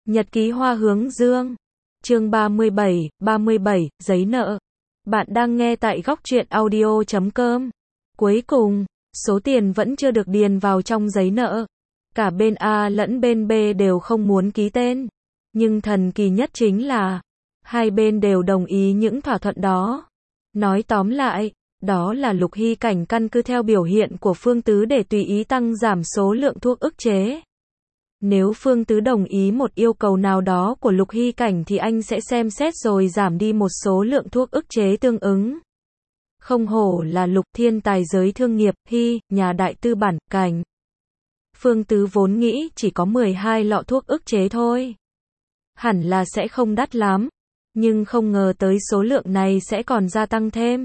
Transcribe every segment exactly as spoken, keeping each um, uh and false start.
Nhật ký hoa hướng dương. Chương ba mươi bảy, ba mươi bảy, giấy nợ. Bạn đang nghe tại góc truyện audio chấm com. Cuối cùng, số tiền vẫn chưa được điền vào trong giấy nợ. Cả bên A lẫn bên B đều không muốn ký tên. Nhưng thần kỳ nhất chính là, hai bên đều đồng ý những thỏa thuận đó. Nói tóm lại, đó là Lục Hy Cảnh căn cứ theo biểu hiện của Phương Tứ để tùy ý tăng giảm số lượng thuốc ức chế. Nếu Phương Tứ đồng ý một yêu cầu nào đó của Lục Hy Cảnh thì anh sẽ xem xét rồi giảm đi một số lượng thuốc ức chế tương ứng. Không hổ là Lục thiên tài giới thương nghiệp, Hy, nhà đại tư bản, Cảnh. Phương Tứ vốn nghĩ chỉ có mười hai lọ thuốc ức chế thôi. Hẳn là sẽ không đắt lắm. Nhưng không ngờ tới số lượng này sẽ còn gia tăng thêm.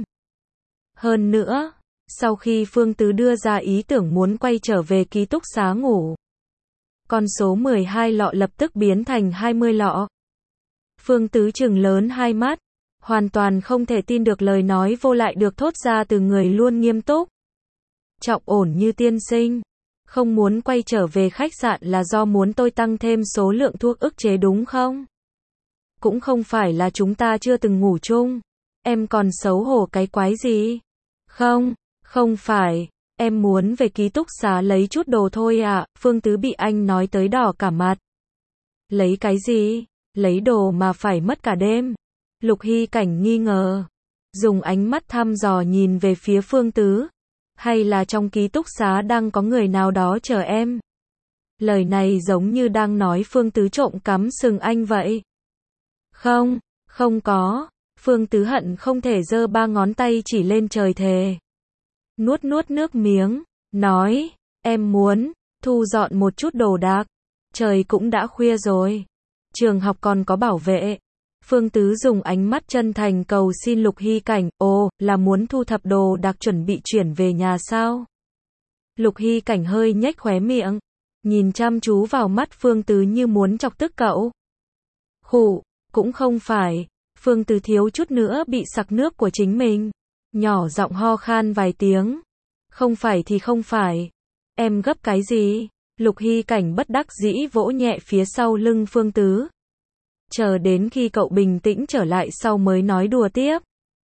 Hơn nữa, sau khi Phương Tứ đưa ra ý tưởng muốn quay trở về ký túc xá ngủ, con số mười hai lọ lập tức biến thành hai mươi lọ. Phương Tứ trừng lớn hai mắt, hoàn toàn không thể tin được lời nói vô lại được thốt ra từ người luôn nghiêm túc, trọng ổn như tiên sinh. Không muốn quay trở về khách sạn là do muốn tôi tăng thêm số lượng thuốc ức chế đúng không? Cũng không phải là chúng ta chưa từng ngủ chung. Em còn xấu hổ cái quái gì? Không, không phải. Em muốn về ký túc xá lấy chút đồ thôi ạ. Phương Tứ bị anh nói tới đỏ cả mặt. Lấy cái gì? Lấy đồ mà phải mất cả đêm. Lục Hy Cảnh nghi ngờ, dùng ánh mắt thăm dò nhìn về phía Phương Tứ. Hay là trong ký túc xá đang có người nào đó chờ em? Lời này giống như đang nói Phương Tứ trộm cắm sừng anh vậy. Không, không có. Phương Tứ hận không thể giơ ba ngón tay chỉ lên trời thề. Nuốt nuốt nước miếng, nói, em muốn thu dọn một chút đồ đạc. Trời cũng đã khuya rồi. Trường học còn có bảo vệ. Phương Tứ dùng ánh mắt chân thành cầu xin Lục Hy Cảnh, ồ, là muốn thu thập đồ đạc chuẩn bị chuyển về nhà sao? Lục Hy Cảnh hơi nhếch khóe miệng, nhìn chăm chú vào mắt Phương Tứ như muốn chọc tức cậu. Khụ, cũng không phải. Phương Tứ thiếu chút nữa bị sặc nước của chính mình. Nhỏ giọng ho khan vài tiếng. Không phải thì không phải. Em gấp cái gì? Lục Hy Cảnh bất đắc dĩ vỗ nhẹ phía sau lưng Phương Tứ. Chờ đến khi cậu bình tĩnh trở lại sau mới nói đùa tiếp.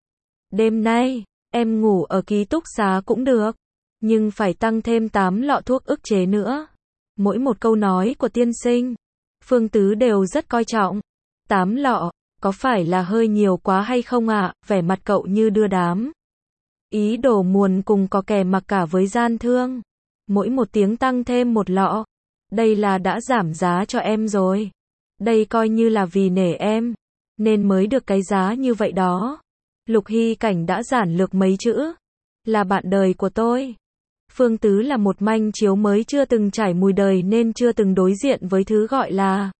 Đêm nay, em ngủ ở ký túc xá cũng được. Nhưng phải tăng thêm tám lọ thuốc ức chế nữa. Mỗi một câu nói của tiên sinh, Phương Tứ đều rất coi trọng. Tám lọ, có phải là hơi nhiều quá hay không ạ? À? Vẻ mặt cậu như đưa đám. Ý đồ muồn cùng có kè mặc cả với gian thương. Mỗi một tiếng tăng thêm một lọ. Đây là đã giảm giá cho em rồi. Đây coi như là vì nể em, nên mới được cái giá như vậy đó. Lục Hy Cảnh đã giản lược mấy chữ. Là bạn đời của tôi. Phương Tứ là một manh chiếu mới chưa từng trải mùi đời nên chưa từng đối diện với thứ gọi là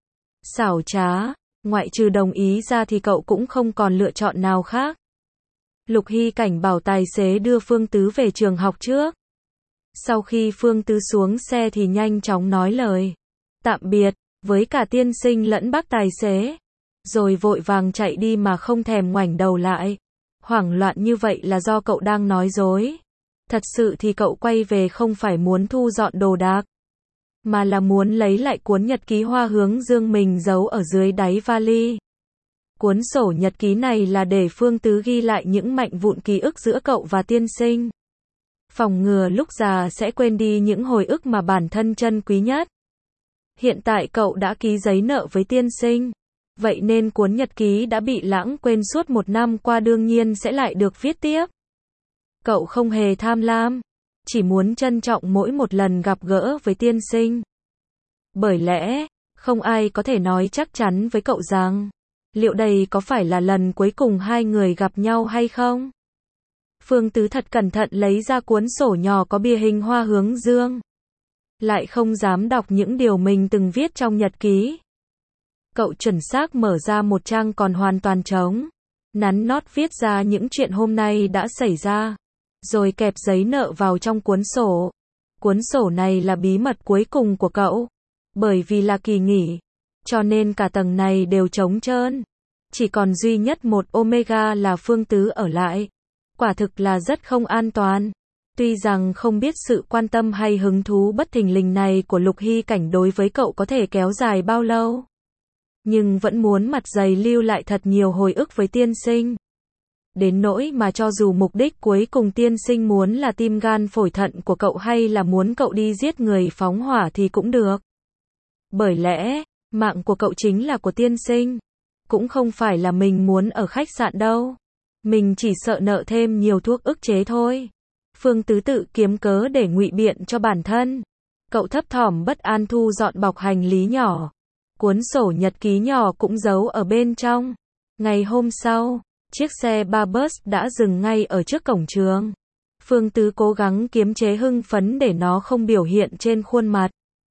xảo trá. Ngoại trừ đồng ý ra thì cậu cũng không còn lựa chọn nào khác. Lục Hy Cảnh bảo tài xế đưa Phương Tứ về trường học trước. Sau khi Phương Tứ xuống xe thì nhanh chóng nói lời tạm biệt với cả tiên sinh lẫn bác tài xế, rồi vội vàng chạy đi mà không thèm ngoảnh đầu lại. Hoảng loạn như vậy là do cậu đang nói dối. Thật sự thì cậu quay về không phải muốn thu dọn đồ đạc, mà là muốn lấy lại cuốn nhật ký hoa hướng dương mình giấu ở dưới đáy vali. Cuốn sổ nhật ký này là để Phương Tứ ghi lại những mảnh vụn ký ức giữa cậu và tiên sinh. Phòng ngừa lúc già sẽ quên đi những hồi ức mà bản thân trân quý nhất. Hiện tại cậu đã ký giấy nợ với tiên sinh. Vậy nên cuốn nhật ký đã bị lãng quên suốt một năm qua đương nhiên sẽ lại được viết tiếp. Cậu không hề tham lam, chỉ muốn trân trọng mỗi một lần gặp gỡ với tiên sinh. Bởi lẽ, không ai có thể nói chắc chắn với cậu rằng, liệu đây có phải là lần cuối cùng hai người gặp nhau hay không? Phương Tứ thật cẩn thận lấy ra cuốn sổ nhỏ có bìa hình hoa hướng dương. Lại không dám đọc những điều mình từng viết trong nhật ký. Cậu chuẩn xác mở ra một trang còn hoàn toàn trống. Nắn nót viết ra những chuyện hôm nay đã xảy ra. Rồi kẹp giấy nợ vào trong cuốn sổ. Cuốn sổ này là bí mật cuối cùng của cậu. Bởi vì là kỳ nghỉ, cho nên cả tầng này đều trống trơn. Chỉ còn duy nhất một Omega là Phương Tứ ở lại. Quả thực là rất không an toàn. Tuy rằng không biết sự quan tâm hay hứng thú bất thình lình này của Lục Hy Cảnh đối với cậu có thể kéo dài bao lâu. nhưng vẫn muốn mặt dày lưu lại thật nhiều hồi ức với tiên sinh. Đến nỗi mà cho dù mục đích cuối cùng tiên sinh muốn là tim gan phổi thận của cậu hay là muốn cậu đi giết người phóng hỏa thì cũng được. Bởi lẽ, mạng của cậu chính là của tiên sinh. Cũng không phải là mình muốn ở khách sạn đâu. Mình chỉ sợ nợ thêm nhiều thuốc ức chế thôi. Phương Tứ tự kiếm cớ để ngụy biện cho bản thân. Cậu thấp thỏm bất an thu dọn bọc hành lý nhỏ. Cuốn sổ nhật ký nhỏ cũng giấu ở bên trong. Ngày hôm sau, chiếc xe ba bus đã dừng ngay ở trước cổng trường. Phương Tứ cố gắng kiềm chế hưng phấn để nó không biểu hiện trên khuôn mặt.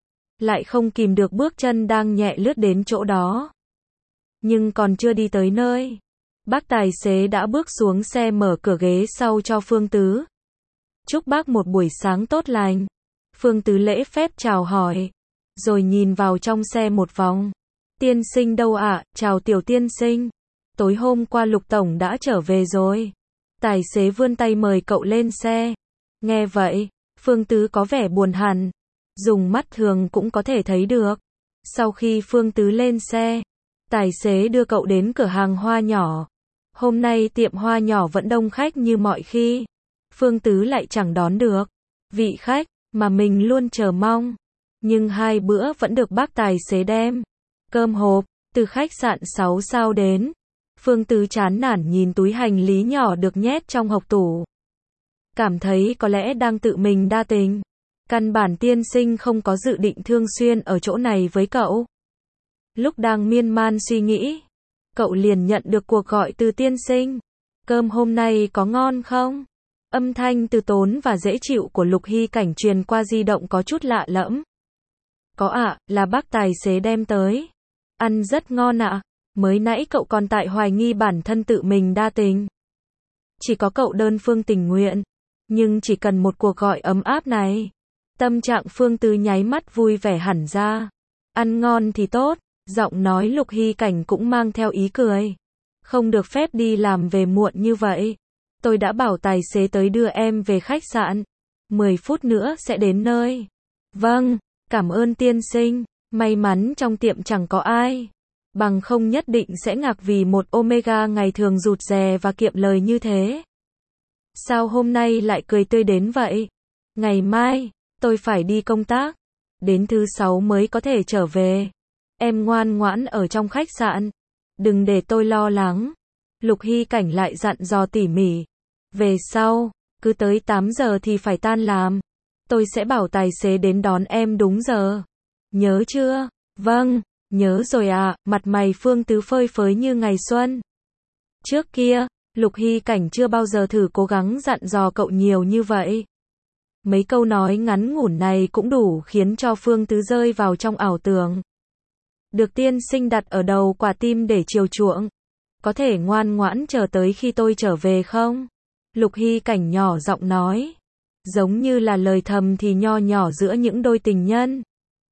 Lại không kìm được bước chân đang nhẹ lướt đến chỗ đó. Nhưng còn chưa đi tới nơi, bác tài xế đã bước xuống xe mở cửa ghế sau cho Phương Tứ. Chúc bác một buổi sáng tốt lành. Phương Tứ lễ phép chào hỏi, rồi nhìn vào trong xe một vòng. Tiên sinh đâu ạ? Chào tiểu tiên sinh. Tối hôm qua Lục Tổng đã trở về rồi. Tài xế vươn tay mời cậu lên xe. Nghe vậy, Phương Tứ có vẻ buồn hẳn. Dùng mắt thường cũng có thể thấy được. Sau khi Phương Tứ lên xe, tài xế đưa cậu đến cửa hàng hoa nhỏ. Hôm nay tiệm hoa nhỏ vẫn đông khách như mọi khi. Phương Tứ lại chẳng đón được vị khách mà mình luôn chờ mong. Nhưng hai bữa vẫn được bác tài xế đem cơm hộp từ khách sạn sáu sao đến. Phương Tứ chán nản nhìn túi hành lý nhỏ được nhét trong hộc tủ. Cảm thấy có lẽ đang tự mình đa tình. Căn bản tiên sinh không có dự định thường xuyên ở chỗ này với cậu. Lúc đang miên man suy nghĩ, cậu liền nhận được cuộc gọi từ tiên sinh. Cơm hôm nay có ngon không? Âm thanh từ tốn và dễ chịu của Lục Hy Cảnh truyền qua di động có chút lạ lẫm. Có ạ, là bác tài xế đem tới. Ăn rất ngon ạ. Mới nãy cậu còn tại hoài nghi bản thân tự mình đa tình. Chỉ có cậu đơn phương tình nguyện. Nhưng chỉ cần một cuộc gọi ấm áp này. Tâm trạng Phương Tứ nháy mắt vui vẻ hẳn ra. Ăn ngon thì tốt. Giọng nói Lục Hy Cảnh cũng mang theo ý cười. Không được phép đi làm về muộn như vậy. Tôi đã bảo tài xế tới đưa em về khách sạn. mười phút nữa sẽ đến nơi. Vâng, cảm ơn tiên sinh. May mắn trong tiệm chẳng có ai. Bằng không nhất định sẽ ngạc vì một Omega ngày thường rụt rè và kiệm lời như thế. Sao hôm nay lại cười tươi đến vậy? Ngày mai, tôi phải đi công tác. Đến thứ sáu mới có thể trở về. Em ngoan ngoãn ở trong khách sạn. Đừng để tôi lo lắng. Lục Hy Cảnh lại dặn dò tỉ mỉ. Về sau, cứ tới tám giờ thì phải tan làm. Tôi sẽ bảo tài xế đến đón em đúng giờ. Nhớ chưa? Vâng, nhớ rồi ạ. Mặt mày Phương Tứ phơi phới như ngày xuân. Trước kia, Lục Hy Cảnh chưa bao giờ thử cố gắng dặn dò cậu nhiều như vậy. Mấy câu nói ngắn ngủn này cũng đủ khiến cho Phương Tứ rơi vào trong ảo tưởng. Được tiên sinh đặt ở đầu quả tim để chiều chuộng. Có thể ngoan ngoãn chờ tới khi tôi trở về không? Lục Hy Cảnh nhỏ giọng nói. Giống như là lời thầm thì nho nhỏ giữa những đôi tình nhân.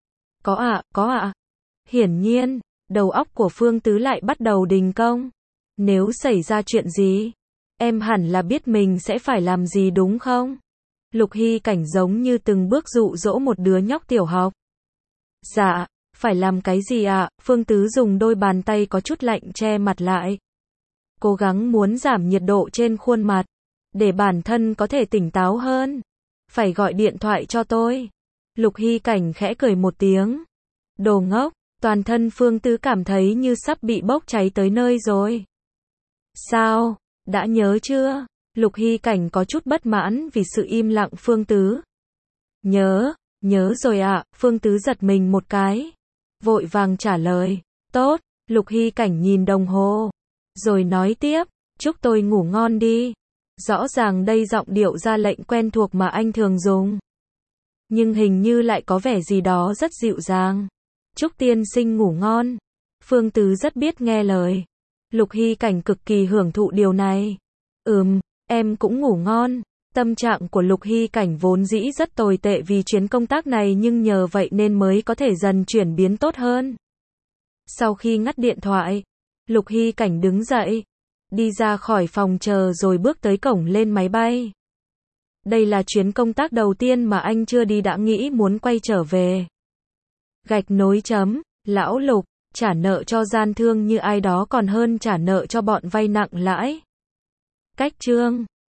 Có ạ, à, có ạ. À. Hiển nhiên, đầu óc của Phương Tứ lại bắt đầu đình công. Nếu xảy ra chuyện gì, em hẳn là biết mình sẽ phải làm gì đúng không? Lục Hy Cảnh giống như từng bước dụ dỗ một đứa nhóc tiểu học. Dạ, phải làm cái gì ạ? À? Phương Tứ dùng đôi bàn tay có chút lạnh che mặt lại. Cố gắng muốn giảm nhiệt độ trên khuôn mặt, để bản thân có thể tỉnh táo hơn. Phải gọi điện thoại cho tôi. Lục Hy Cảnh khẽ cười một tiếng. Đồ ngốc, toàn thân Phương Tứ cảm thấy như sắp bị bốc cháy tới nơi rồi. Sao? Đã nhớ chưa? Lục Hy Cảnh có chút bất mãn vì sự im lặng Phương Tứ. Nhớ, nhớ rồi ạ. À. Phương Tứ giật mình một cái. Vội vàng trả lời. Tốt. Lục Hy Cảnh nhìn đồng hồ. Rồi nói tiếp. Chúc tôi ngủ ngon đi. Rõ ràng đây giọng điệu ra lệnh quen thuộc mà anh thường dùng. Nhưng hình như lại có vẻ gì đó rất dịu dàng. Chúc tiên sinh ngủ ngon. Phương Tứ rất biết nghe lời. Lục Hy Cảnh cực kỳ hưởng thụ điều này. Ừm, em cũng ngủ ngon. Tâm trạng của Lục Hy Cảnh vốn dĩ rất tồi tệ vì chuyến công tác này nhưng nhờ vậy nên mới có thể dần chuyển biến tốt hơn. Sau khi ngắt điện thoại, Lục Hy Cảnh đứng dậy, đi ra khỏi phòng chờ rồi bước tới cổng lên máy bay. Đây là chuyến công tác đầu tiên mà anh chưa đi đã nghĩ muốn quay trở về. Gạch nối chấm, lão Lục, Trả nợ cho gian thương như ai đó còn hơn trả nợ cho bọn vay nặng lãi. Cách chương